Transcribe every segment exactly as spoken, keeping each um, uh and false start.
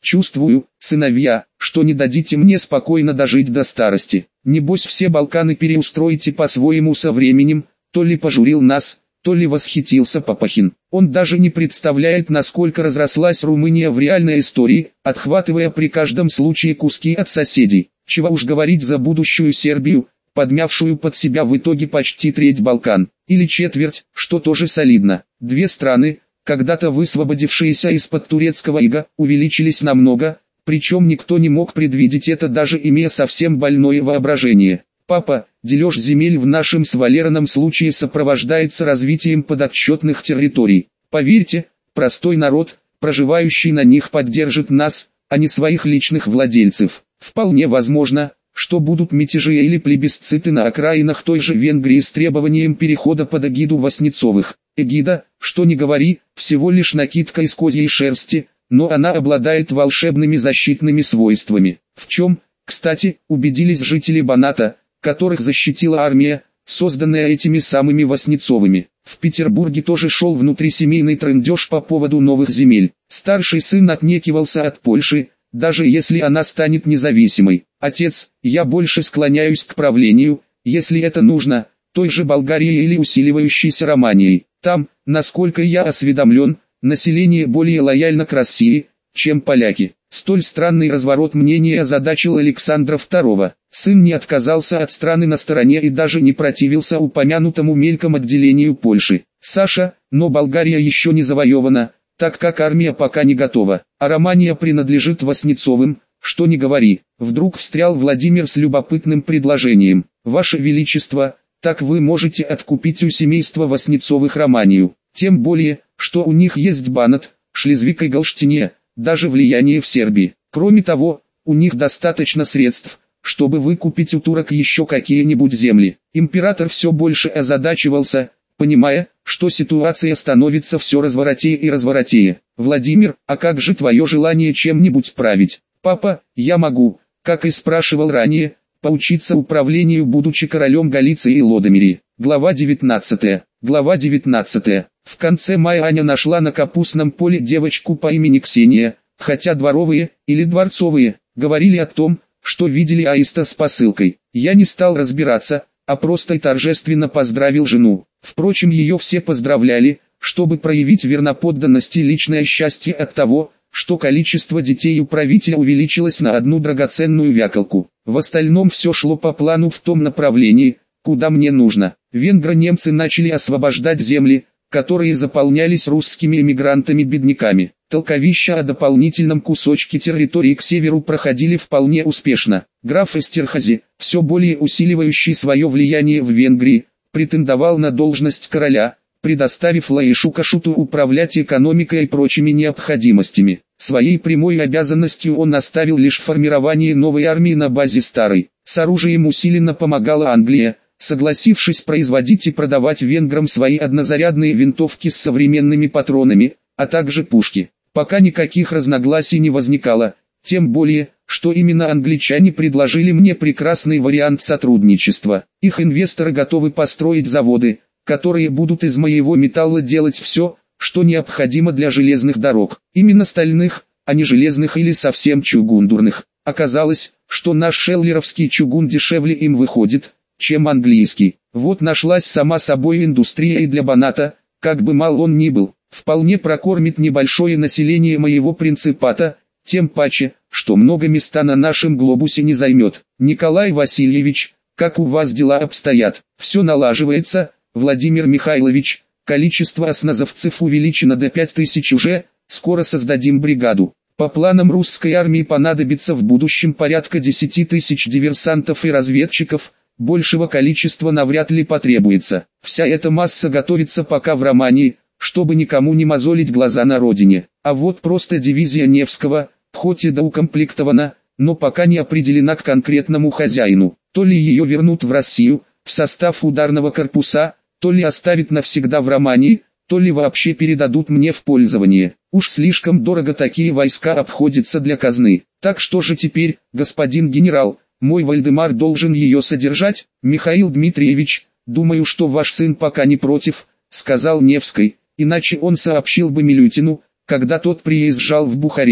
Чувствую, сыновья, что не дадите мне спокойно дожить до старости. Небось все Балканы переустроите по-своему со временем, то ли пожурил нас, то ли восхитился Папахин. Он даже не представляет, насколько разрослась Румыния в реальной истории, отхватывая при каждом случае куски от соседей. Чего уж говорить за будущую Сербию, подмявшую под себя в итоге почти треть Балкан, или четверть, что тоже солидно. Две страны, когда-то высвободившиеся из-под турецкого ига, увеличились намного, причем никто не мог предвидеть это, даже имея совсем больное воображение. Папа, дележ земель в нашем с Валераном случае сопровождается развитием подотчетных территорий. Поверьте, простой народ, проживающий на них, поддержит нас, а не своих личных владельцев. Вполне возможно, что будут мятежи или плебисциты на окраинах той же Венгрии с требованием перехода под эгиду Васнецовых. Эгида, что ни говори, всего лишь накидка из козьей шерсти, но она обладает волшебными защитными свойствами. В чем, кстати, убедились жители Баната, которых защитила армия, созданная этими самыми Васнецовыми. В Петербурге тоже шел внутрисемейный трындеж по поводу новых земель. Старший сын отнекивался от Польши, даже если она станет независимой. Отец, я больше склоняюсь к правлению, если это нужно, той же Болгарией или усиливающейся Романией. Там, насколько я осведомлен, население более лояльно к России, чем поляки. Столь странный разворот мнения озадачил Александра второго. Сын не отказался от страны на стороне и даже не противился упомянутому мельком отделению Польши. Саша, но Болгария еще не завоевана, так как армия пока не готова, а Романия принадлежит Васнецовым, что ни говори. Вдруг встрял Владимир с любопытным предложением. Ваше Величество, так вы можете откупить у семейства Васнецовых Романию, тем более, что у них есть Банат, Шлезвиг и Галштине, даже влияние в Сербии. Кроме того, у них достаточно средств, чтобы выкупить у турок еще какие-нибудь земли. Император все больше озадачивался, понимая, что ситуация становится все разворотее и разворотее. Владимир, а как же твое желание чем-нибудь править? Папа, я могу, как и спрашивал ранее, поучиться управлению, будучи королем Галиции и Лодомерии. Глава девятнадцатая. Глава девятнадцатая. В конце мая Аня нашла на капустном поле девочку по имени Ксения, хотя дворовые, или дворцовые, говорили о том, что видели аиста с посылкой. Я не стал разбираться, а просто и торжественно поздравил жену. Впрочем, ее все поздравляли, чтобы проявить верноподданность и личное счастье от того, что количество детей у правителя увеличилось на одну драгоценную вяколку. В остальном все шло по плану в том направлении, куда мне нужно. Венгро-немцы начали освобождать земли, которые заполнялись русскими эмигрантами-бедняками. Толковища о дополнительном кусочке территории к северу проходили вполне успешно. Граф Эстерхази, все более усиливающий свое влияние в Венгрии, претендовал на должность короля, предоставив Лаишу Кашуту управлять экономикой и прочими необходимостями. Своей прямой обязанностью он оставил лишь формирование новой армии на базе старой. С оружием усиленно помогала Англия, согласившись производить и продавать венграм свои однозарядные винтовки с современными патронами, а также пушки. Пока никаких разногласий не возникало, тем более, что именно англичане предложили мне прекрасный вариант сотрудничества. Их инвесторы готовы построить заводы, которые будут из моего металла делать все, что необходимо для железных дорог. Именно стальных, а не железных или совсем чугундурных. Оказалось, что наш шеллеровский чугун дешевле им выходит, чем английский. Вот нашлась сама собой индустрия и для Баната, как бы мал он ни был, вполне прокормит небольшое население моего принципата, тем паче, что много места на нашем глобусе не займет. Николай Васильевич, как у вас дела обстоят? Все налаживается, Владимир Михайлович, количество осназовцев увеличено до пяти тысяч уже, скоро создадим бригаду. По планам русской армии понадобится в будущем порядка десяти тысяч диверсантов и разведчиков, большего количества навряд ли потребуется. Вся эта масса готовится пока в Романии, чтобы никому не мозолить глаза на родине. А вот просто дивизия Невского, хоть и доукомплектована, но пока не определена к конкретному хозяину. То ли ее вернут в Россию, в состав ударного корпуса, то ли оставят навсегда в Романии, то ли вообще передадут мне в пользование. Уж слишком дорого такие войска обходятся для казны. Так что же теперь, господин генерал, мой Вальдемар должен ее содержать? Михаил Дмитриевич, думаю, что ваш сын пока не против, сказал Невский, иначе он сообщил бы Милютину, когда тот приезжал в Бухарест.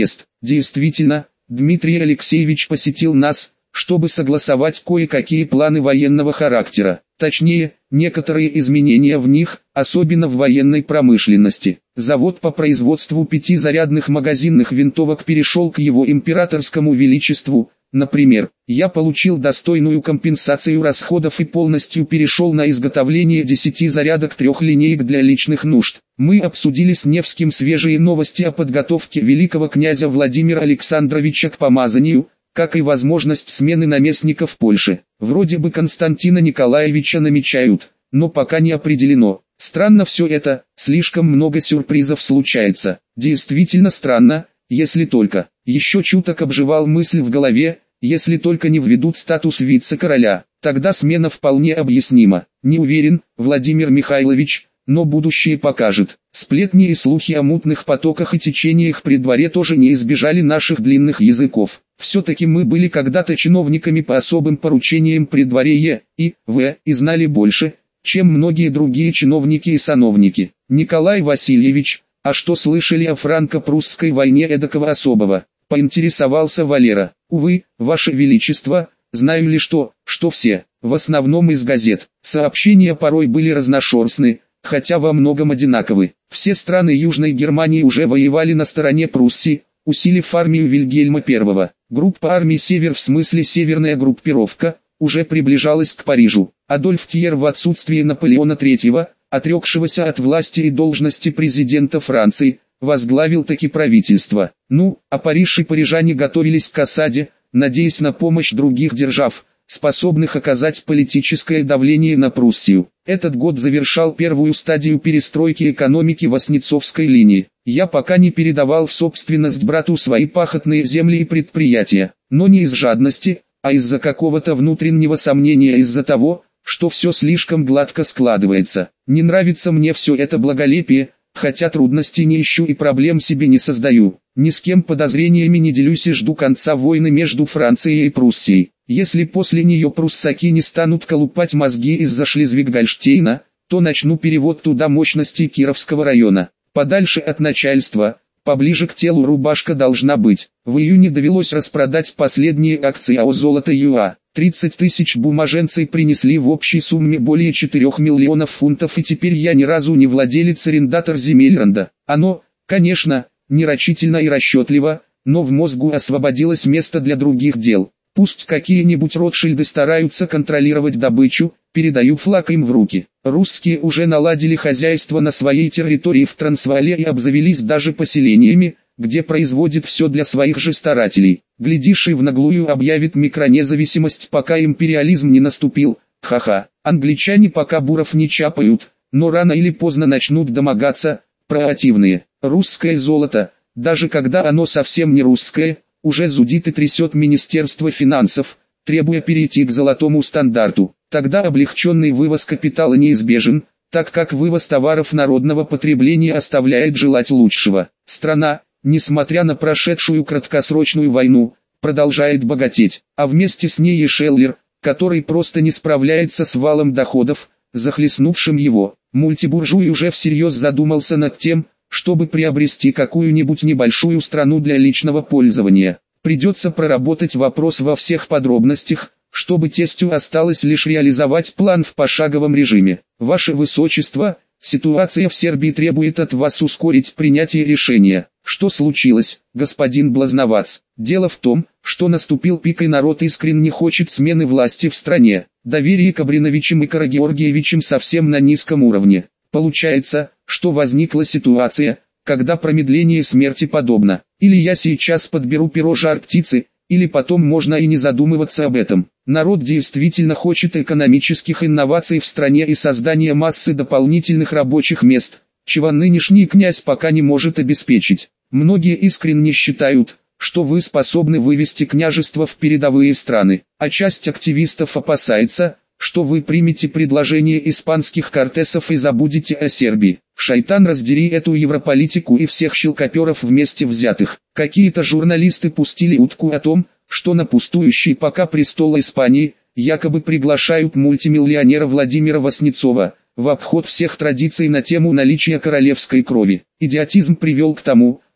Действительно, Дмитрий Алексеевич посетил нас, чтобы согласовать кое-какие планы военного характера, точнее, некоторые изменения в них, особенно в военной промышленности. Завод по производству пятизарядных магазинных винтовок перешел к его императорскому величеству. Например, я получил достойную компенсацию расходов и полностью перешел на изготовление десяти зарядок трех линеек для личных нужд. Мы обсудили с Невским свежие новости о подготовке великого князя Владимира Александровича к помазанию, как и возможность смены наместника в Польше. Вроде бы Константина Николаевича намечают, но пока не определено. Странно все это, слишком много сюрпризов случается. Действительно странно, если только. Еще чуток обживал мысль в голове, если только не введут статус вице-короля, тогда смена вполне объяснима. Не уверен, Владимир Михайлович, но будущее покажет. Сплетни и слухи о мутных потоках и течениях при дворе тоже не избежали наших длинных языков. Все-таки мы были когда-то чиновниками по особым поручениям при дворе Е, И, В, и знали больше, чем многие другие чиновники и сановники. Николай Васильевич, а что слышали о франко-прусской войне эдакого особого? Поинтересовался Валера. Увы, Ваше Величество, знаю ли что, что все, в основном из газет. Сообщения порой были разношерстны, хотя во многом одинаковы. Все страны Южной Германии уже воевали на стороне Пруссии, усилив армию Вильгельма Первого. Группа армий «Север» в смысле северная группировка, уже приближалась к Парижу. Адольф Тьер в отсутствие Наполеона Третьего, отрекшегося от власти и должности президента Франции, возглавил таки правительство. Ну, а Париж и парижане готовились к осаде, надеясь на помощь других держав, способных оказать политическое давление на Пруссию. Этот год завершал первую стадию перестройки экономики Васнецовской линии. Я пока не передавал в собственность брату свои пахотные земли и предприятия, но не из жадности, а из-за какого-то внутреннего сомнения, из-за того, что все слишком гладко складывается. Не нравится мне все это благолепие, хотя трудностей не ищу и проблем себе не создаю. Ни с кем подозрениями не делюсь и жду конца войны между Францией и Пруссией. Если после нее пруссаки не станут колупать мозги из-за Шлезвиг-Гольштейна, то начну перевод туда мощностей Кировского района. Подальше от начальства, поближе к телу рубашка должна быть. В июне довелось распродать последние акции АО «Золото ЮА». тридцать тысяч бумаженцей принесли в общей сумме более четырёх миллионов фунтов, и теперь я ни разу не владелец-арендатор Земельранда. Оно, конечно, нерачительно и расчетливо, но в мозгу освободилось место для других дел. Пусть какие-нибудь Ротшильды стараются контролировать добычу, передаю флаг им в руки. Русские уже наладили хозяйство на своей территории в Трансваале и обзавелись даже поселениями, где производит все для своих же старателей. Глядишь, и в наглую объявит микронезависимость, пока империализм не наступил. Ха-ха, англичане пока буров не чапают, но рано или поздно начнут домогаться, проактивные. Русское золото, даже когда оно совсем не русское, уже зудит и трясет Министерство финансов, требуя перейти к золотому стандарту. Тогда облегченный вывоз капитала неизбежен, так как вывоз товаров народного потребления оставляет желать лучшего. Страна, несмотря на прошедшую краткосрочную войну, продолжает богатеть, а вместе с ней и Шеллер, который просто не справляется с валом доходов, захлестнувшим его. Мультибуржуй уже всерьез задумался над тем, чтобы приобрести какую-нибудь небольшую страну для личного пользования. Придется проработать вопрос во всех подробностях, чтобы тестю осталось лишь реализовать план в пошаговом режиме. Ваше Высочество, ситуация в Сербии требует от вас ускорить принятие решения. Что случилось, господин Блазновац? Дело в том, что наступил пик и народ искренне не хочет смены власти в стране. Доверие к Абриновичам и Карагеоргиевичам совсем на низком уровне. Получается, что возникла ситуация, когда промедление смерти подобно. Или я сейчас подберу перо жар-птицы, или потом можно и не задумываться об этом. Народ действительно хочет экономических инноваций в стране и создания массы дополнительных рабочих мест, чего нынешний князь пока не может обеспечить. Многие искренне считают, что вы способны вывести княжество в передовые страны, а часть активистов опасается, что вы примете предложение испанских кортесов и забудете о Сербии. Шайтан раздери эту европолитику и всех щелкоперов вместе взятых. Какие-то журналисты пустили утку о том, что на пустующий пока престол Испании, якобы приглашают мультимиллионера Владимира Васнецова, в обход всех традиций на тему наличия королевской крови. Идиотизм привел к тому,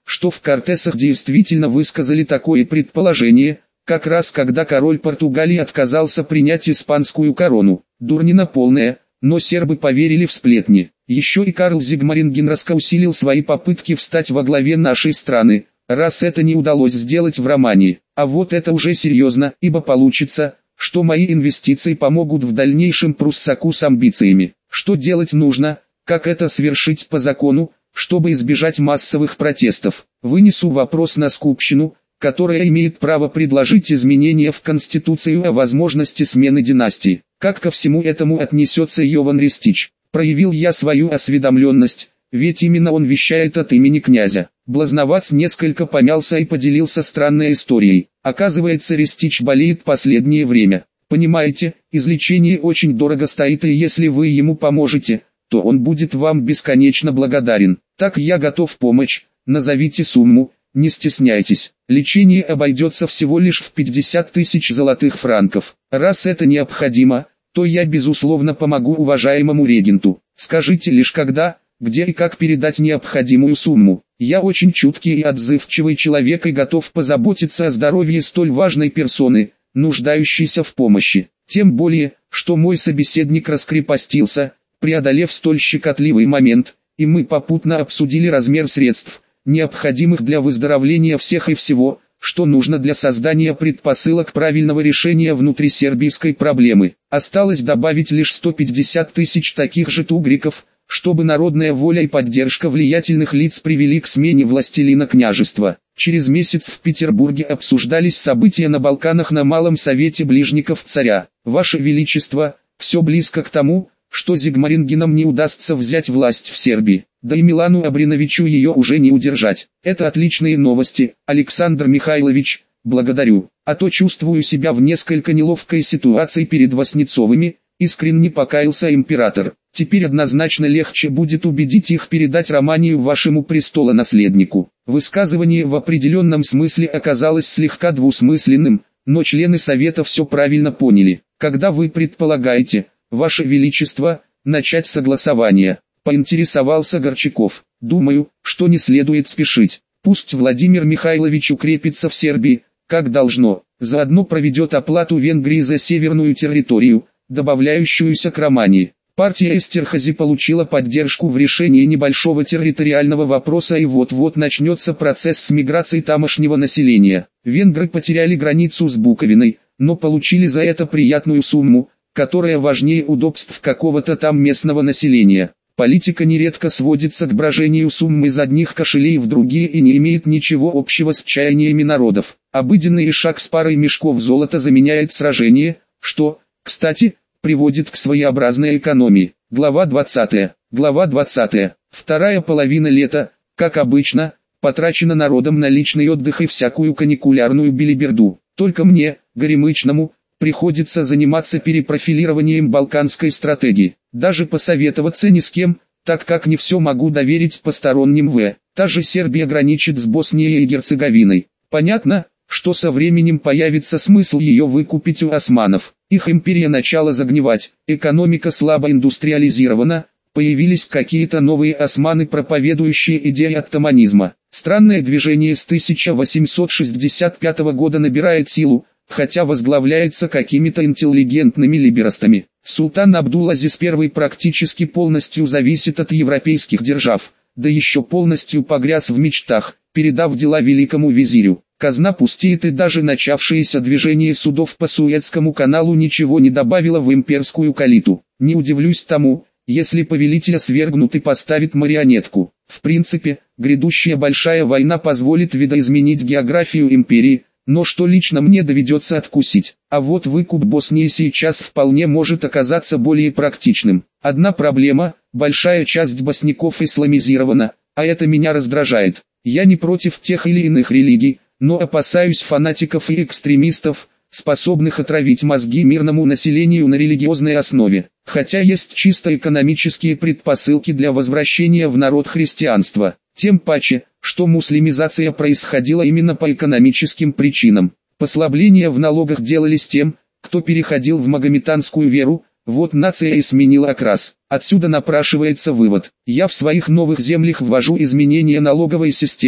что в Кортесах действительно высказали такое предположение, как раз когда король Португалии отказался принять испанскую корону. Дурнина полная, но сербы поверили в сплетни. Еще и Карл Зигмаринген раскаусилил свои попытки встать во главе нашей страны, раз это не удалось сделать в романе. А вот это уже серьезно, ибо получится, что мои инвестиции помогут в дальнейшем пруссаку с амбициями. Что делать нужно, как это совершить по закону, чтобы избежать массовых протестов? Вынесу вопрос на Скупщину, которая имеет право предложить изменения в Конституцию о возможности смены династии. Как ко всему этому отнесется Йован Ристич? Проявил я свою осведомленность, ведь именно он вещает от имени князя. Блазновац несколько помялся и поделился странной историей. Оказывается, Ристич болеет последнее время. Понимаете, излечение очень дорого стоит, и если вы ему поможете, то он будет вам бесконечно благодарен. Так я готов помочь, назовите сумму, не стесняйтесь. Лечение обойдется всего лишь в пятьдесят тысяч золотых франков. Раз это необходимо, то я безусловно помогу уважаемому регенту. Скажите лишь когда, где и как передать необходимую сумму. Я очень чуткий и отзывчивый человек и готов позаботиться о здоровье столь важной персоны, нуждающейся в помощи. Тем более, что мой собеседник раскрепостился, преодолев столь щекотливый момент, и мы попутно обсудили размер средств, необходимых для выздоровления всех и всего, что нужно для создания предпосылок правильного решения внутрисербийской проблемы. Осталось добавить лишь сто пятьдесят тысяч таких же тугриков, чтобы народная воля и поддержка влиятельных лиц привели к смене властелина княжества. Через месяц в Петербурге обсуждались события на Балканах на Малом Совете Ближников царя. Ваше Величество, все близко к тому, что Зигмарингенам не удастся взять власть в Сербии, да и Милану Абриновичу ее уже не удержать. Это отличные новости, Александр Михайлович, благодарю, а то чувствую себя в несколько неловкой ситуации перед Васнецовыми, искренне покаялся император. Теперь однозначно легче будет убедить их передать Романию вашему престолонаследнику. Высказывание в определенном смысле оказалось слегка двусмысленным, но члены совета все правильно поняли. Когда вы предполагаете, Ваше Величество, начать согласование? Поинтересовался Горчаков. Думаю, что не следует спешить. Пусть Владимир Михайлович укрепится в Сербии, как должно. Заодно проведет оплату Венгрии за северную территорию, добавляющуюся к Романии. Партия Эстерхази получила поддержку в решении небольшого территориального вопроса, и вот-вот начнется процесс с миграцией тамошнего населения. Венгры потеряли границу с Буковиной, но получили за это приятную сумму, которая важнее удобств какого-то там местного населения. Политика нередко сводится к брожению сумм из одних кошелей в другие и не имеет ничего общего с чаяниями народов. Обыденный шаг с парой мешков золота заменяет сражение, что, кстати, приводит к своеобразной экономии. Глава двадцатая. Глава двадцатая. Вторая половина лета, как обычно, потрачена народом на личный отдых и всякую каникулярную белиберду. Только мне, горемычному, приходится заниматься перепрофилированием балканской стратегии. Даже посоветоваться ни с кем, так как не все могу доверить посторонним. В. Та же Сербия граничит с Боснией и Герцеговиной. Понятно, что со временем появится смысл ее выкупить у османов. Их империя начала загнивать, экономика слабо индустриализирована, появились какие-то новые османы, проповедующие идеи оттоманизма. Странное движение с тысяча восемьсот шестьдесят пятого года набирает силу, хотя возглавляется какими-то интеллигентными либерастами. Султан Абдул-Азиз I практически полностью зависит от европейских держав, да еще полностью погряз в мечтах, передав дела великому визирю. Казна пустеет, и даже начавшееся движение судов по Суэцкому каналу ничего не добавило в имперскую калиту. Не удивлюсь тому, если повелителя свергнут и поставит марионетку. В принципе, грядущая большая война позволит видоизменить географию империи, но что лично мне доведется откусить. А вот выкуп Боснии сейчас вполне может оказаться более практичным. Одна проблема: большая часть босняков исламизирована, а это меня раздражает. Я не против тех или иных религий, но опасаюсь фанатиков и экстремистов, способных отравить мозги мирному населению на религиозной основе. Хотя есть чисто экономические предпосылки для возвращения в народ христианства. Тем паче, что муслимизация происходила именно по экономическим причинам. Послабления в налогах делались тем, кто переходил в магометанскую веру, вот нация и сменила окрас. Отсюда напрашивается вывод: я в своих новых землях ввожу изменения налоговой системы,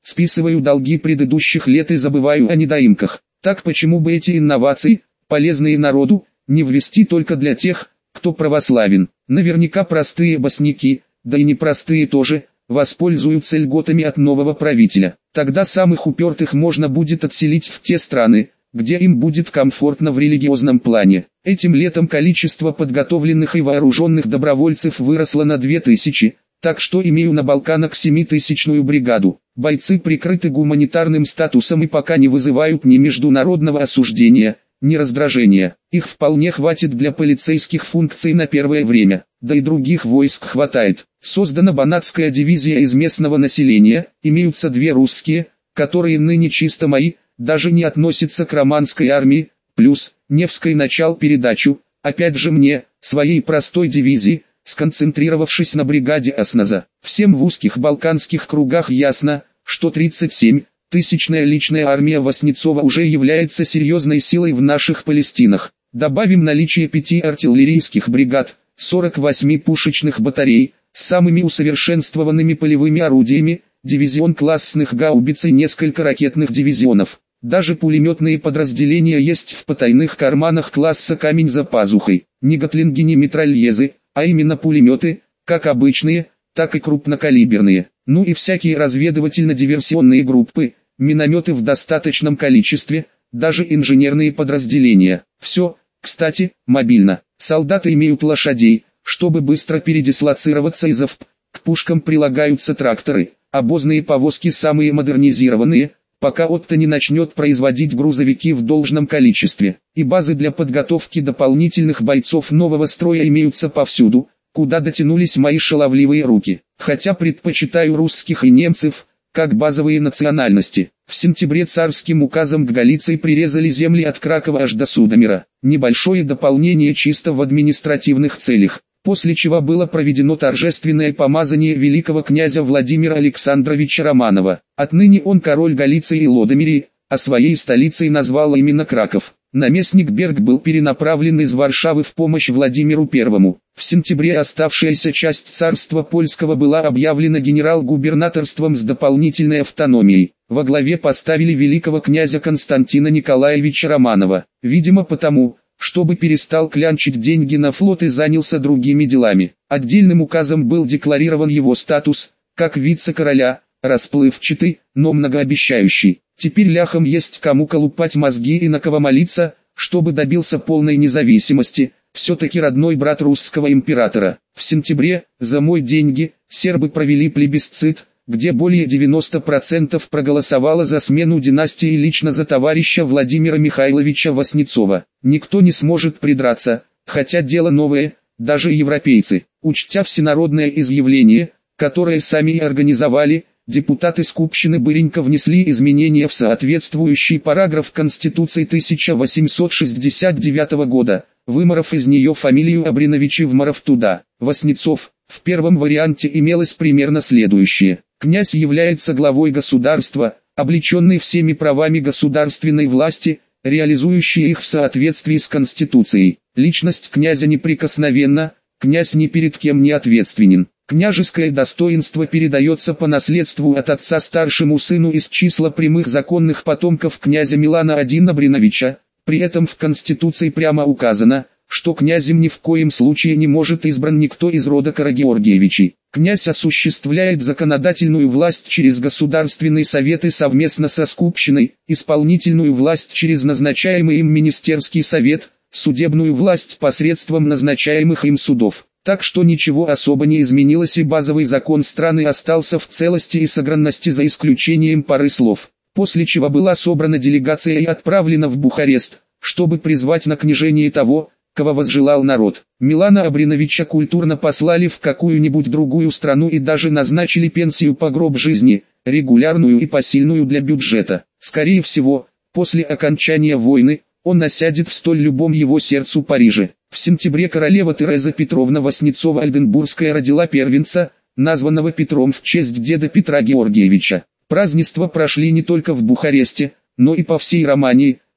списываю долги предыдущих лет и забываю о недоимках. Так почему бы эти инновации, полезные народу, не ввести только для тех, кто православен? Наверняка простые босняки, да и непростые тоже, воспользуются льготами от нового правителя. Тогда самых упертых можно будет отселить в те страны, где им будет комфортно в религиозном плане. Этим летом количество подготовленных и вооруженных добровольцев выросло на две тысячи, так что имею на Балканах семитысячную бригаду. Бойцы прикрыты гуманитарным статусом и пока не вызывают ни международного осуждения, ни раздражения. Их вполне хватит для полицейских функций на первое время, да и других войск хватает. Создана банатская дивизия из местного населения, имеются две русские, которые ныне чисто мои, даже не относятся к романской армии, плюс Невский начал передачу, опять же мне, своей простой дивизии, сконцентрировавшись на бригаде Осназа. Всем в узких балканских кругах ясно, что тридцать семь тысячная личная армия Васнецова уже является серьезной силой в наших Палестинах. Добавим наличие пяти артиллерийских бригад, сорок восемь пушечных батарей, с самыми усовершенствованными полевыми орудиями, дивизион классных гаубиц и несколько ракетных дивизионов. Даже пулеметные подразделения есть в потайных карманах класса «Камень за пазухой». Ни гатлинги, ни митральезы, а именно пулеметы, как обычные, так и крупнокалиберные. Ну и всякие разведывательно-диверсионные группы, минометы в достаточном количестве, даже инженерные подразделения. Все, кстати, мобильно. Солдаты имеют лошадей, чтобы быстро передислоцироваться из АВП. К пушкам прилагаются тракторы, обозные повозки самые модернизированные, пока Отто не начнет производить грузовики в должном количестве. И базы для подготовки дополнительных бойцов нового строя имеются повсюду, куда дотянулись мои шаловливые руки. Хотя предпочитаю русских и немцев, как базовые национальности. В сентябре царским указом к Галиции прирезали земли от Кракова аж до Судомира. Небольшое дополнение чисто в административных целях. После чего было проведено торжественное помазание великого князя Владимира Александровича Романова. Отныне он король Галиции и Лодомерии, а своей столицей назвал именно Краков. Наместник Берг был перенаправлен из Варшавы в помощь Владимиру Первому. В сентябре оставшаяся часть царства польского была объявлена генерал-губернаторством с дополнительной автономией. Во главе поставили великого князя Константина Николаевича Романова. Видимо потому, чтобы перестал клянчить деньги на флот и занялся другими делами. Отдельным указом был декларирован его статус, как вице-короля, расплывчатый, но многообещающий. Теперь ляхам есть кому колупать мозги и на кого молиться, чтобы добился полной независимости, все-таки родной брат русского императора. В сентябре, за мои деньги, сербы провели плебисцит, где более девяноста процентов проголосовало за смену династии лично за товарища Владимира Михайловича Васнецова. Никто не сможет придраться, хотя дело новое, даже европейцы. Учтя всенародное изъявление, которое сами и организовали, депутаты Скупщины быренько внесли изменения в соответствующий параграф Конституции тысяча восемьсот шестьдесят девятого года, выморов из нее фамилию Абриновичи вморов туда. Васнецов. В первом варианте имелось примерно следующее. Князь является главой государства, облеченный всеми правами государственной власти, реализующий их в соответствии с Конституцией. Личность князя неприкосновенна, князь ни перед кем не ответственен. Княжеское достоинство передается по наследству от отца старшему сыну из числа прямых законных потомков князя Милана I Абриновича. При этом в Конституции прямо указано, что князем ни в коем случае не может избран никто из рода Карагеоргиевичей. Князь осуществляет законодательную власть через Государственный совет и совместно со Скупщиной, исполнительную власть через назначаемый им Министерский совет, судебную власть посредством назначаемых им судов. Так что ничего особо не изменилось и базовый закон страны остался в целости и сохранности за исключением пары слов. После чего была собрана делегация и отправлена в Бухарест, чтобы призвать на княжение того, кого возжелал народ. Милана Абриновича культурно послали в какую-нибудь другую страну и даже назначили пенсию по гроб жизни, регулярную и посильную для бюджета. Скорее всего, после окончания войны, он осядет в столь любом его сердцу Париже. В сентябре королева Тереза Петровна Васнецова-Альденбургская родила первенца, названного Петром в честь деда Петра Георгиевича. Празднества прошли не только в Бухаресте, но и по всей Романии,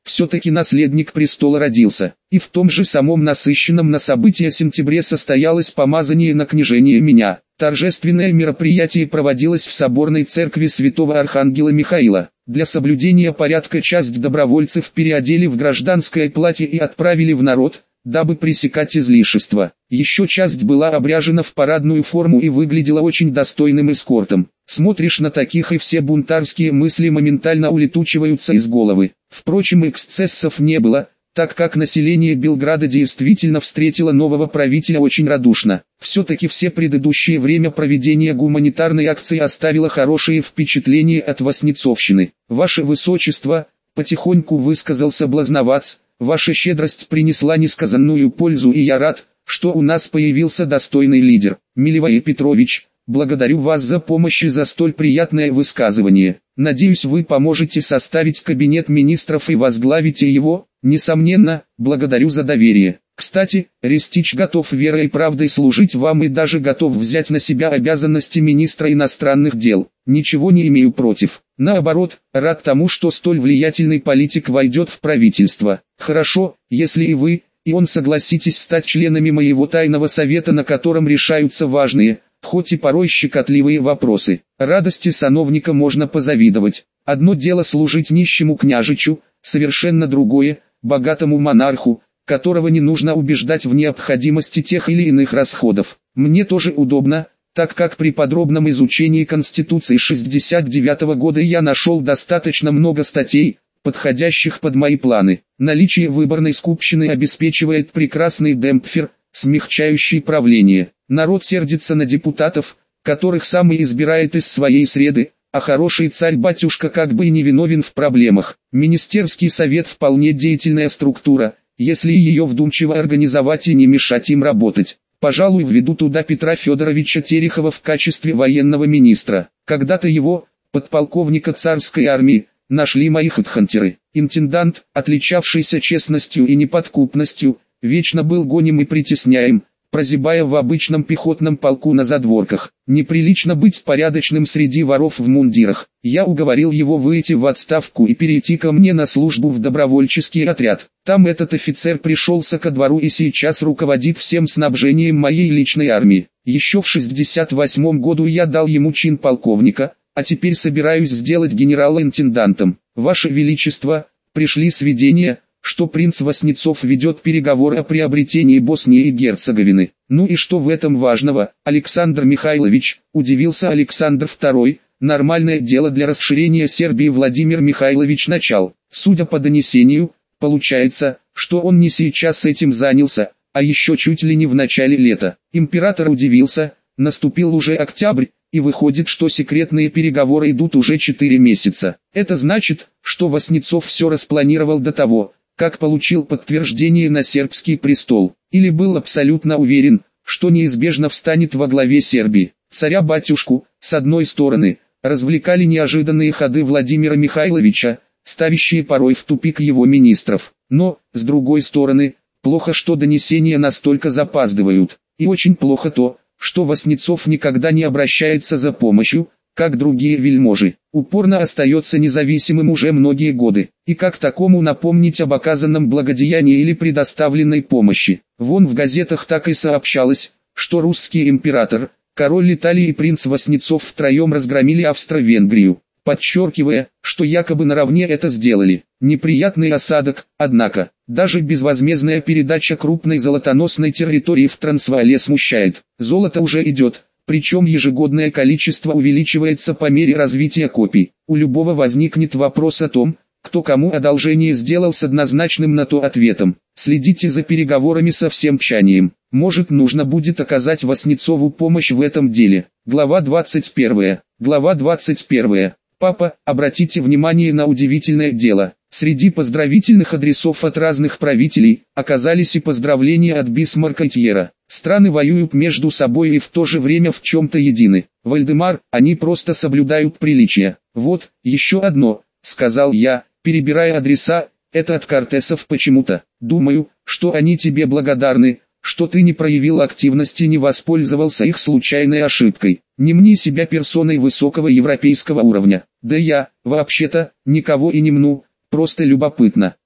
все-таки наследник престола родился. И в том же самом насыщенном на события сентябре состоялось помазание на княжение меня. Торжественное мероприятие проводилось в соборной церкви святого Архангела Михаила. Для соблюдения порядка часть добровольцев переодели в гражданское платье и отправили в народ, дабы пресекать излишества. Еще часть была обряжена в парадную форму и выглядела очень достойным эскортом. Смотришь на таких, и все бунтарские мысли моментально улетучиваются из головы. Впрочем, эксцессов не было, так как население Белграда действительно встретило нового правителя очень радушно. Все-таки все предыдущее время проведения гуманитарной акции оставило хорошее впечатление от Васнецовщины. «Ваше Высочество», — потихоньку высказался Блазновац, — «ваша щедрость принесла несказанную пользу, и я рад, что у нас появился достойный лидер. Милевай Петрович, благодарю вас за помощь и за столь приятное высказывание. Надеюсь, вы поможете составить кабинет министров и возглавите его». «Несомненно, благодарю за доверие. Кстати, Рестич готов верой и правдой служить вам и даже готов взять на себя обязанности министра иностранных дел. Ничего не имею против. Наоборот, рад тому, что столь влиятельный политик войдет в правительство. Хорошо, если и вы, и он согласитесь стать членами моего тайного совета, на котором решаются важные, хоть и порой щекотливые вопросы. Радости сановника можно позавидовать. Одно дело служить нищему княжичу, совершенно другое – богатому монарху, которого не нужно убеждать в необходимости тех или иных расходов. Мне тоже удобно, так как при подробном изучении Конституции шестьдесят девятого года я нашел достаточно много статей, подходящих под мои планы. Наличие выборной скупщины обеспечивает прекрасный демпфер, смягчающий правление. Народ сердится на депутатов, которых сам и избирает из своей среды, а хороший царь-батюшка как бы и не виновен в проблемах. Министерский совет вполне деятельная структура, если ее вдумчиво организовать и не мешать им работать. Пожалуй, введу туда Петра Федоровича Терехова в качестве военного министра. Когда-то его, подполковника царской армии, нашли мои хедхантеры. Интендант, отличавшийся честностью и неподкупностью, вечно был гоним и притесняем, прозябая в обычном пехотном полку на задворках. Неприлично быть порядочным среди воров в мундирах. Я уговорил его выйти в отставку и перейти ко мне на службу в добровольческий отряд. Там этот офицер пришелся ко двору и сейчас руководит всем снабжением моей личной армии. Еще в шестьдесят восьмом году я дал ему чин полковника, а теперь собираюсь сделать генерала-интендантом. Ваше Величество, пришли сведения, что принц Васнецов ведет переговоры о приобретении Боснии и Герцеговины. Ну и что в этом важного, Александр Михайлович, удивился Александр второй, нормальное дело для расширения Сербии Владимир Михайлович начал. Судя по донесению, получается, что он не сейчас этим занялся, а еще чуть ли не в начале лета. Император удивился, наступил уже октябрь, и выходит, что секретные переговоры идут уже четыре месяца. Это значит, что Васнецов все распланировал до того, как получил подтверждение на сербский престол, или был абсолютно уверен, что неизбежно встанет во главе Сербии. Царя-батюшку, с одной стороны, развлекали неожиданные ходы Владимира Михайловича, ставящие порой в тупик его министров, но, с другой стороны, плохо, что донесения настолько запаздывают, и очень плохо то, что Васнецов никогда не обращается за помощью, как другие вельможи, упорно остается независимым уже многие годы, и как такому напомнить об оказанном благодеянии или предоставленной помощи. Вон в газетах так и сообщалось, что русский император, король Италии и принц Васнецов втроем разгромили Австро-Венгрию, подчеркивая, что якобы наравне это сделали. Неприятный осадок, однако, даже безвозмездная передача крупной золотоносной территории в Трансваале смущает. Золото уже идет. Причем ежегодное количество увеличивается по мере развития копий. У любого возникнет вопрос о том, кто кому одолжение сделал с однозначным на то ответом. Следите за переговорами со всем тщанием. Может, нужно будет оказать Васнецову помощь в этом деле. Глава двадцать первая. Глава двадцать первая. Папа, обратите внимание на удивительное дело. Среди поздравительных адресов от разных правителей оказались и поздравления от Бисмарка и Тьера. Страны воюют между собой и в то же время в чем-то едины. Вальдемар, они просто соблюдают приличия. Вот, еще одно, сказал я, перебирая адреса, это от Кортесов почему-то. Думаю, что они тебе благодарны, что ты не проявил активности и не воспользовался их случайной ошибкой. Не мни себя персоной высокого европейского уровня. Да я, вообще-то, никого и не мну. Просто любопытно.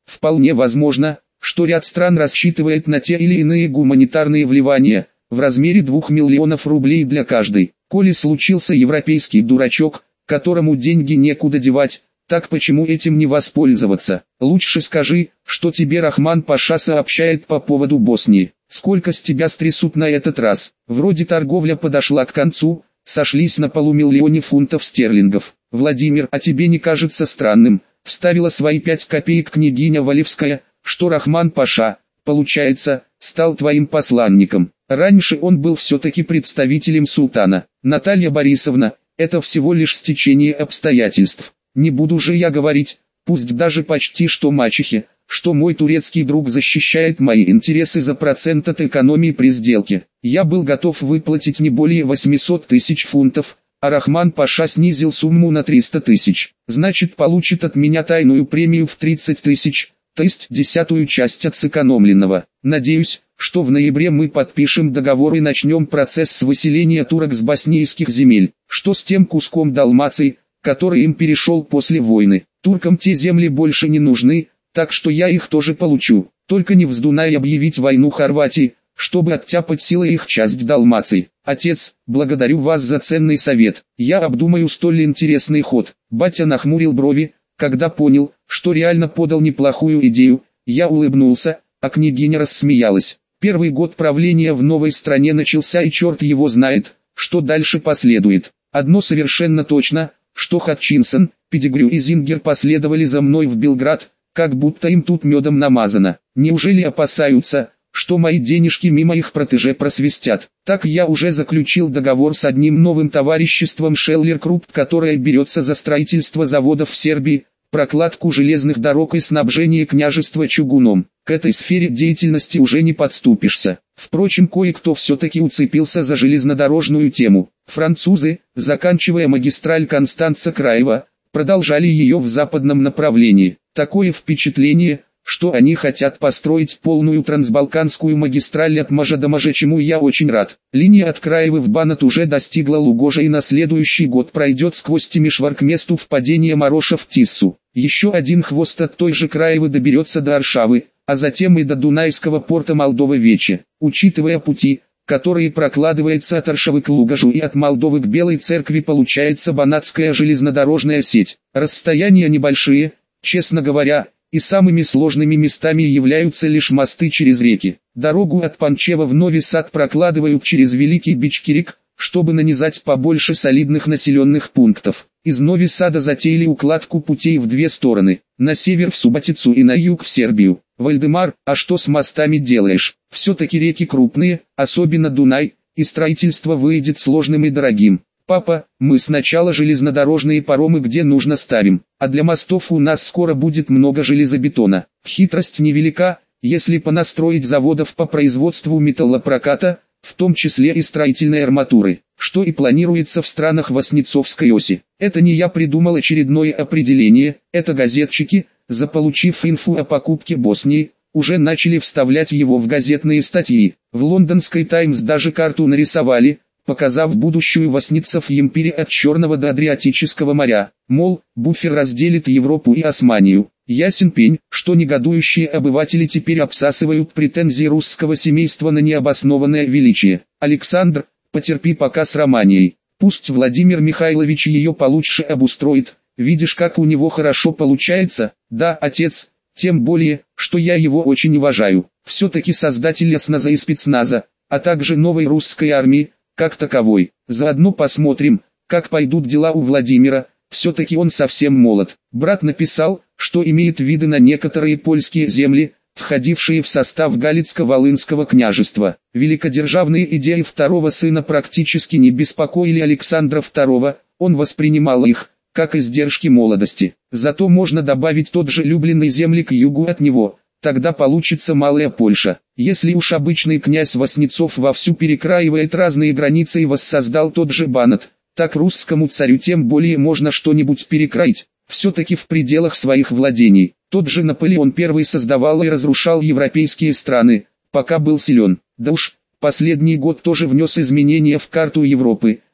Вполне возможно, что ряд стран рассчитывает на те или иные гуманитарные вливания, в размере двух миллионов рублей для каждой. Коли случился европейский дурачок, которому деньги некуда девать, так почему этим не воспользоваться? Лучше скажи, что тебе Рахман-паша сообщает по поводу Боснии. Сколько с тебя стрясут на этот раз? Вроде торговля подошла к концу, сошлись на полумиллионе фунтов стерлингов. Владимир, а тебе не кажется странным, вставила свои пять копеек княгиня Валевская, что Рахман-паша, получается, стал твоим посланником? Раньше он был все-таки представителем султана. Наталья Борисовна, это всего лишь стечение обстоятельств. Не буду же я говорить, пусть даже почти что мачехе, что мой турецкий друг защищает мои интересы за процент от экономии при сделке. Я был готов выплатить не более восьмисот тысяч фунтов, а Рахман-паша снизил сумму на триста тысяч. Значит, получит от меня тайную премию в тридцать тысяч, то есть десятую часть от сэкономленного. Надеюсь, что в ноябре мы подпишем договор и начнем процесс с выселения турок с боснийских земель. Что с тем куском Далмации, который им перешел после войны? Туркам те земли больше не нужны, так что я их тоже получу. Только не вздумай объявить войну Хорватии, чтобы оттяпать силой их часть Далмации. Отец, благодарю вас за ценный совет. Я обдумаю столь интересный ход. Батя нахмурил брови, когда понял, что реально подал неплохую идею. Я улыбнулся, а княгиня рассмеялась. Первый год правления в новой стране начался, и черт его знает, что дальше последует. Одно совершенно точно, что Хатчинсон, Петтигрю и Зингер последовали за мной в Белград, как будто им тут медом намазано. Неужели опасаются, что мои денежки мимо их протеже просвистят? Так я уже заключил договор с одним новым товариществом Шеллер Крупп, которое берется за строительство заводов в Сербии, прокладку железных дорог и снабжение княжества чугуном. К этой сфере деятельности уже не подступишься. Впрочем, кое-кто все-таки уцепился за железнодорожную тему. Французы, заканчивая магистраль Констанца-Краева, продолжали ее в западном направлении. Такое впечатление, что они хотят построить полную трансбалканскую магистраль от Можа до Можа, чему я очень рад. Линия от Краевы в Банат уже достигла Лугожа и на следующий год пройдет сквозь Тимишвар к месту впадения Мароша в Тиссу. Еще один хвост от той же Краевы доберется до Аршавы, а затем и до Дунайского порта Молдова-Вече. Учитывая пути, которые прокладываются от Аршавы к Лугожу и от Молдовы к Белой Церкви, получается банатская железнодорожная сеть. Расстояния небольшие, честно говоря, и самыми сложными местами являются лишь мосты через реки. Дорогу от Панчева в Нови Сад прокладывают через Великий Бичкирик, чтобы нанизать побольше солидных населенных пунктов. Из Нови Сада затеяли укладку путей в две стороны, на север в Суботицу и на юг в Сербию. Вальдемар, а что с мостами делаешь? Все-таки реки крупные, особенно Дунай, и строительство выйдет сложным и дорогим. Папа, мы сначала железнодорожные паромы где нужно ставим, а для мостов у нас скоро будет много железобетона. Хитрость невелика, если понастроить заводов по производству металлопроката, в том числе и строительной арматуры, что и планируется в странах Воснецовской оси. Это не я придумал очередное определение, это газетчики, заполучив инфу о покупке Боснии, уже начали вставлять его в газетные статьи. В лондонской «Таймс» даже карту нарисовали, показав будущую Воснецов империи от Черного до Адриатического моря, мол, буфер разделит Европу и Османию. Ясен пень, что негодующие обыватели теперь обсасывают претензии русского семейства на необоснованное величие. Александр, потерпи пока с Романией, пусть Владимир Михайлович ее получше обустроит, видишь, как у него хорошо получается. Да, отец, тем более, что я его очень уважаю, все-таки создатель осназа и спецназа, а также новой русской армии, как таковой. Заодно посмотрим, как пойдут дела у Владимира, все-таки он совсем молод. Брат написал, что имеет виды на некоторые польские земли, входившие в состав Галицко-Волынского княжества. Великодержавные идеи второго сына практически не беспокоили Александра второго, он воспринимал их, как издержки молодости. Зато можно добавить тот же Люблинный земли к югу от него, тогда получится Малая Польша. Если уж обычный князь Воснецов вовсю перекраивает разные границы и воссоздал тот же Банат, так русскому царю тем более можно что-нибудь перекроить, все-таки в пределах своих владений. Тот же Наполеон I создавал и разрушал европейские страны, пока был силен. Да уж, последний год тоже внес изменения в карту Европы,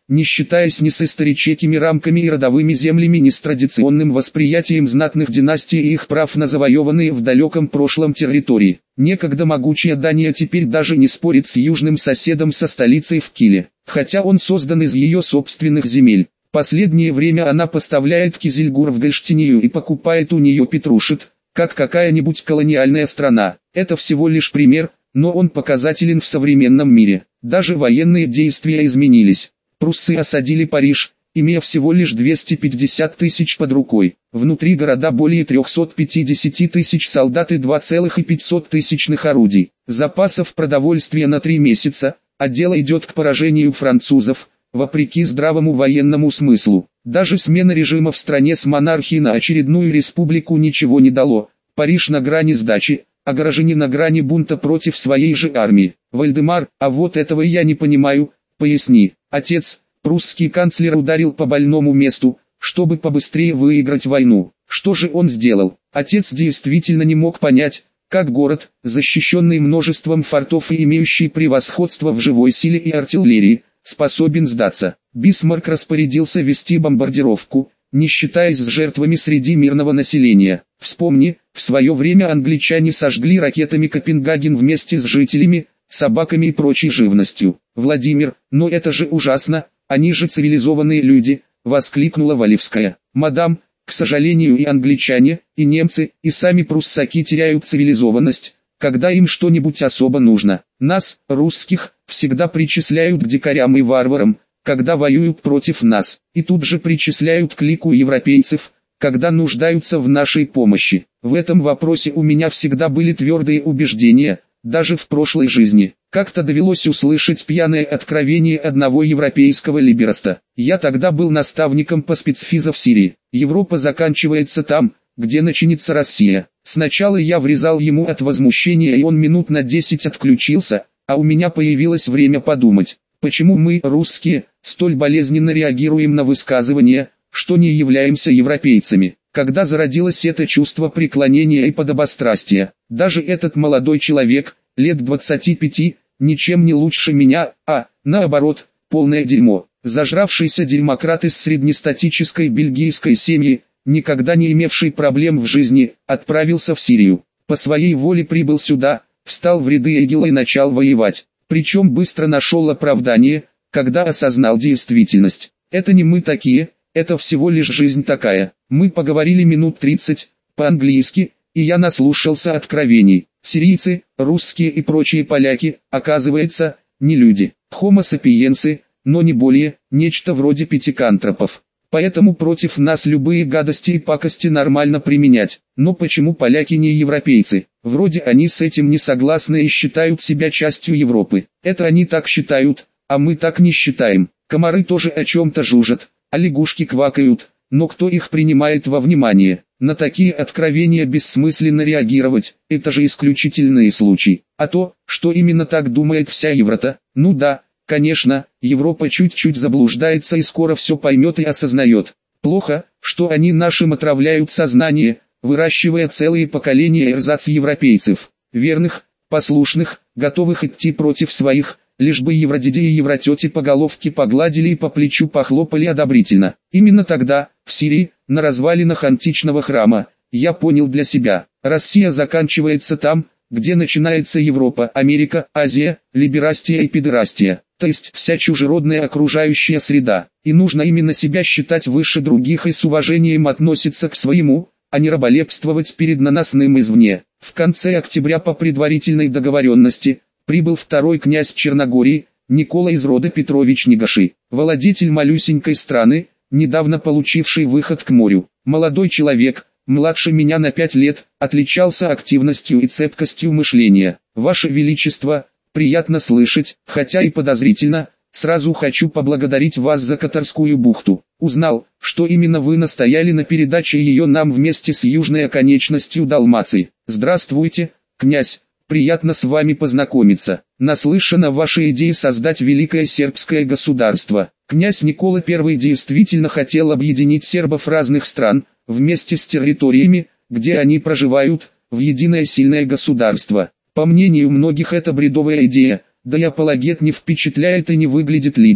не считаясь ни с историческими рамками и родовыми землями, ни с традиционным восприятием знатных династий и их прав на завоеванные в далеком прошлом территории. Некогда могучая Дания теперь даже не спорит с южным соседом со столицей в Киле, хотя он создан из ее собственных земель. Последнее время она поставляет кизильгур в Гольштинию и покупает у нее петрушит, как какая-нибудь колониальная страна. Это всего лишь пример, но он показателен в современном мире. Даже военные действия изменились. Пруссы осадили Париж, имея всего лишь двести пятьдесят тысяч под рукой. Внутри города более трёхсот пятидесяти тысяч солдат и два целых пятьсот тысячных орудий. Запасов продовольствия на три месяца, а дело идет к поражению французов, вопреки здравому военному смыслу. Даже смена режима в стране с монархии на очередную республику ничего не дало. Париж на грани сдачи, а горожане на грани бунта против своей же армии. Вальдемар, а вот этого я не понимаю, поясни. Отец, прусский канцлер, ударил по больному месту, чтобы побыстрее выиграть войну. Что же он сделал? Отец действительно не мог понять, как город, защищенный множеством фортов и имеющий превосходство в живой силе и артиллерии, способен сдаться. Бисмарк распорядился вести бомбардировку, не считаясь с жертвами среди мирного населения. Вспомни, в свое время англичане сожгли ракетами Копенгаген вместе с жителями, собаками и прочей живностью. Владимир, но это же ужасно, они же цивилизованные люди, воскликнула Валевская. Мадам, к сожалению, и англичане, и немцы, и сами пруссаки теряют цивилизованность, когда им что-нибудь особо нужно. Нас, русских, всегда причисляют к дикарям и варварам, когда воюют против нас, и тут же причисляют к лику европейцев, когда нуждаются в нашей помощи. В этом вопросе у меня всегда были твердые убеждения, даже в прошлой жизни. Как-то довелось услышать пьяное откровение одного европейского либераста. Я тогда был наставником по спецфиза в Сирии. Европа заканчивается там, где начинается Россия. Сначала я врезал ему от возмущения, и он минут на десять отключился, а у меня появилось время подумать, почему мы, русские, столь болезненно реагируем на высказывания, что не являемся европейцами. Когда зародилось это чувство преклонения и подобострастия, даже этот молодой человек, лет двадцати пяти, ничем не лучше меня, а, наоборот, полное дерьмо. Зажравшийся демократ из среднестатической бельгийской семьи, никогда не имевший проблем в жизни, отправился в Сирию. По своей воле прибыл сюда, встал в ряды ИГИЛа и начал воевать. Причем быстро нашел оправдание, когда осознал действительность. Это не мы такие, это всего лишь жизнь такая. Мы поговорили минут тридцать, по-английски, и я наслушался откровений. Сирийцы, русские и прочие поляки, оказывается, не люди. Homo sapiens, но не более, нечто вроде пятикантропов. Поэтому против нас любые гадости и пакости нормально применять. Но почему поляки не европейцы? Вроде они с этим не согласны и считают себя частью Европы. Это они так считают, а мы так не считаем. Комары тоже о чем-то жужжат, а лягушки квакают, но кто их принимает во внимание? На такие откровения бессмысленно реагировать, это же исключительные случаи. А то, что именно так думает вся Европа, ну да, конечно, Европа чуть-чуть заблуждается и скоро все поймет и осознает. Плохо, что они нашим отравляют сознание, выращивая целые поколения эрзац-европейцев, верных, послушных, готовых идти против своих, лишь бы евродеди и евротети по головке погладили и по плечу похлопали одобрительно. Именно тогда, в Сирии, на развалинах античного храма, я понял для себя, Россия заканчивается там, где начинается Европа, Америка, Азия, либерастия и педерастия, то есть вся чужеродная окружающая среда, и нужно именно себя считать выше других и с уважением относиться к своему, а не раболепствовать перед наносным извне. В конце октября по предварительной договоренности, прибыл второй князь Черногории, Никола из рода Петрович Негаши, владетель малюсенькой страны, недавно получивший выход к морю. Молодой человек, младше меня на пять лет, отличался активностью и цепкостью мышления. Ваше Величество, приятно слышать, хотя и подозрительно, сразу хочу поблагодарить вас за Катарскую бухту. Узнал, что именно вы настояли на передаче ее нам вместе с южной оконечностью Далмации. Здравствуйте, князь. Приятно с вами познакомиться. Наслышан о вашей идее создать великое сербское государство. Князь Никола Первый действительно хотел объединить сербов разных стран, вместе с территориями, где они проживают, в единое сильное государство. По мнению многих это бредовая идея, да и апологет не впечатляет и не выглядит лидером,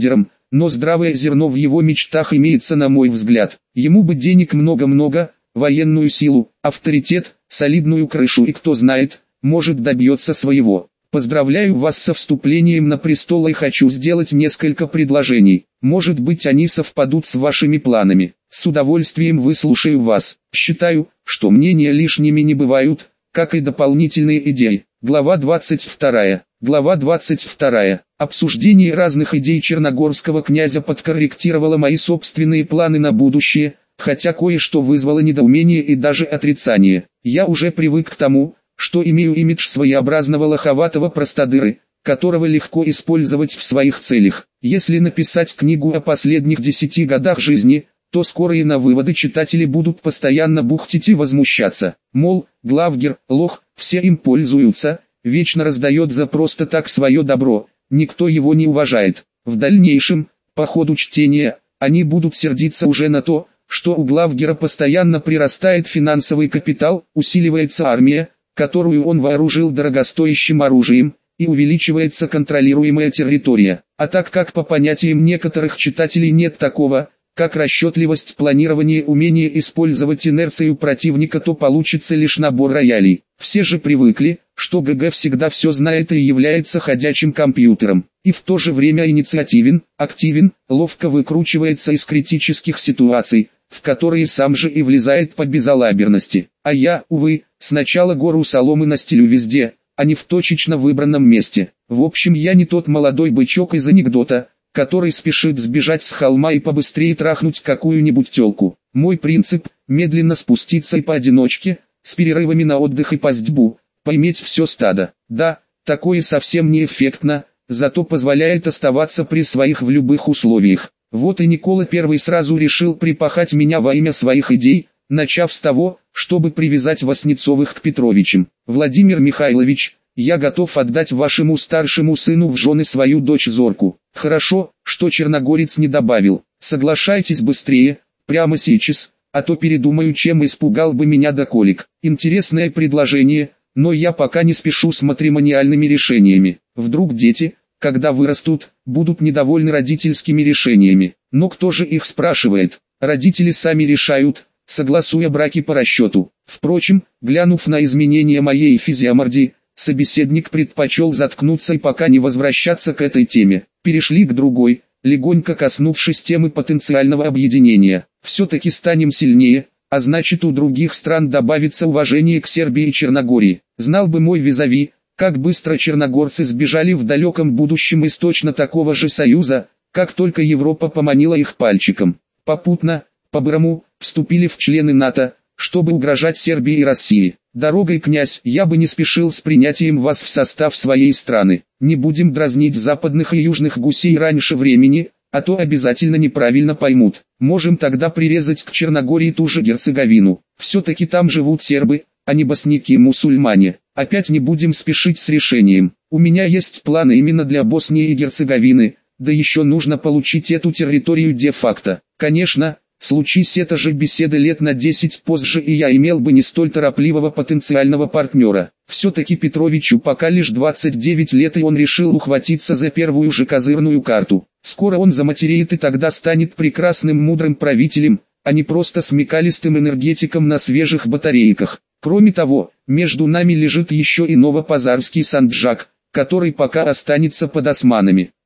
но здравое зерно в его мечтах имеется, на мой взгляд. Ему бы денег много-много, военную силу, авторитет, солидную крышу и кто знает, может добьется своего. Поздравляю вас со вступлением на престол и хочу сделать несколько предложений. Может быть, они совпадут с вашими планами. С удовольствием выслушаю вас. Считаю, что мнения лишними не бывают, как и дополнительные идеи. Глава двадцать вторая. Глава двадцать вторая. Обсуждение разных идей черногорского князя подкорректировало мои собственные планы на будущее, хотя кое-что вызвало недоумение и даже отрицание. Я уже привык к тому, что имею имидж своеобразного лоховатого простодыры, которого легко использовать в своих целях. Если написать книгу о последних десяти годах жизни, то скоро и на выводы читатели будут постоянно бухтить и возмущаться. Мол, Главгер, лох, все им пользуются, вечно раздает за просто так свое добро, никто его не уважает. В дальнейшем, по ходу чтения, они будут сердиться уже на то, что у Главгера постоянно прирастает финансовый капитал, усиливается армия, которую он вооружил дорогостоящим оружием, и увеличивается контролируемая территория. А так как по понятиям некоторых читателей нет такого, как расчетливость, планирование, умение использовать инерцию противника, то получится лишь набор роялей. Все же привыкли, что ГГ всегда все знает и является ходячим компьютером, и в то же время инициативен, активен, ловко выкручивается из критических ситуаций, в которые сам же и влезает по безалаберности. А я, увы, сначала гору соломы настелю везде, а не в точечно выбранном месте. В общем, я не тот молодой бычок из анекдота, который спешит сбежать с холма и побыстрее трахнуть какую-нибудь тёлку. Мой принцип – медленно спуститься и поодиночке, с перерывами на отдых и пастьбу, поиметь все стадо. Да, такое совсем неэффектно, зато позволяет оставаться при своих в любых условиях. Вот и Никола Первый сразу решил припахать меня во имя своих идей, начав с того, чтобы привязать Васнецовых к Петровичам. Владимир Михайлович, я готов отдать вашему старшему сыну в жены свою дочь Зорку. Хорошо, что Черногорец не добавил. Соглашайтесь быстрее, прямо сейчас, а то передумаю, чем испугал бы меня до колик. Интересное предложение, но я пока не спешу с матримониальными решениями. Вдруг дети, когда вырастут, будут недовольны родительскими решениями. Но кто же их спрашивает? Родители сами решают, согласуя браки по расчету. Впрочем, глянув на изменения моей физиоморди, собеседник предпочел заткнуться и пока не возвращаться к этой теме. Перешли к другой, легонько коснувшись темы потенциального объединения. Все-таки станем сильнее, а значит у других стран добавится уважение к Сербии и Черногории. Знал бы мой визави, как быстро черногорцы сбежали в далеком будущем из точно такого же союза, как только Европа поманила их пальчиком. Попутно, по-бырому, вступили в члены НАТО, чтобы угрожать Сербии и России. Дорогой, князь, я бы не спешил с принятием вас в состав своей страны. Не будем дразнить западных и южных гусей раньше времени, а то обязательно неправильно поймут. Можем тогда прирезать к Черногории ту же Герцеговину. Все-таки там живут сербы, а не босники и мусульмане. Опять не будем спешить с решением. У меня есть планы именно для Боснии и Герцеговины, да еще нужно получить эту территорию де-факто. Конечно, случись это же беседа лет на десять позже, и я имел бы не столь торопливого потенциального партнера. Все-таки Петровичу пока лишь двадцать девять лет, и он решил ухватиться за первую же козырную карту. Скоро он заматереет и тогда станет прекрасным мудрым правителем, а не просто смекалистым энергетиком на свежих батарейках. Кроме того, между нами лежит еще и новопазарский Санджак, который пока останется под османами.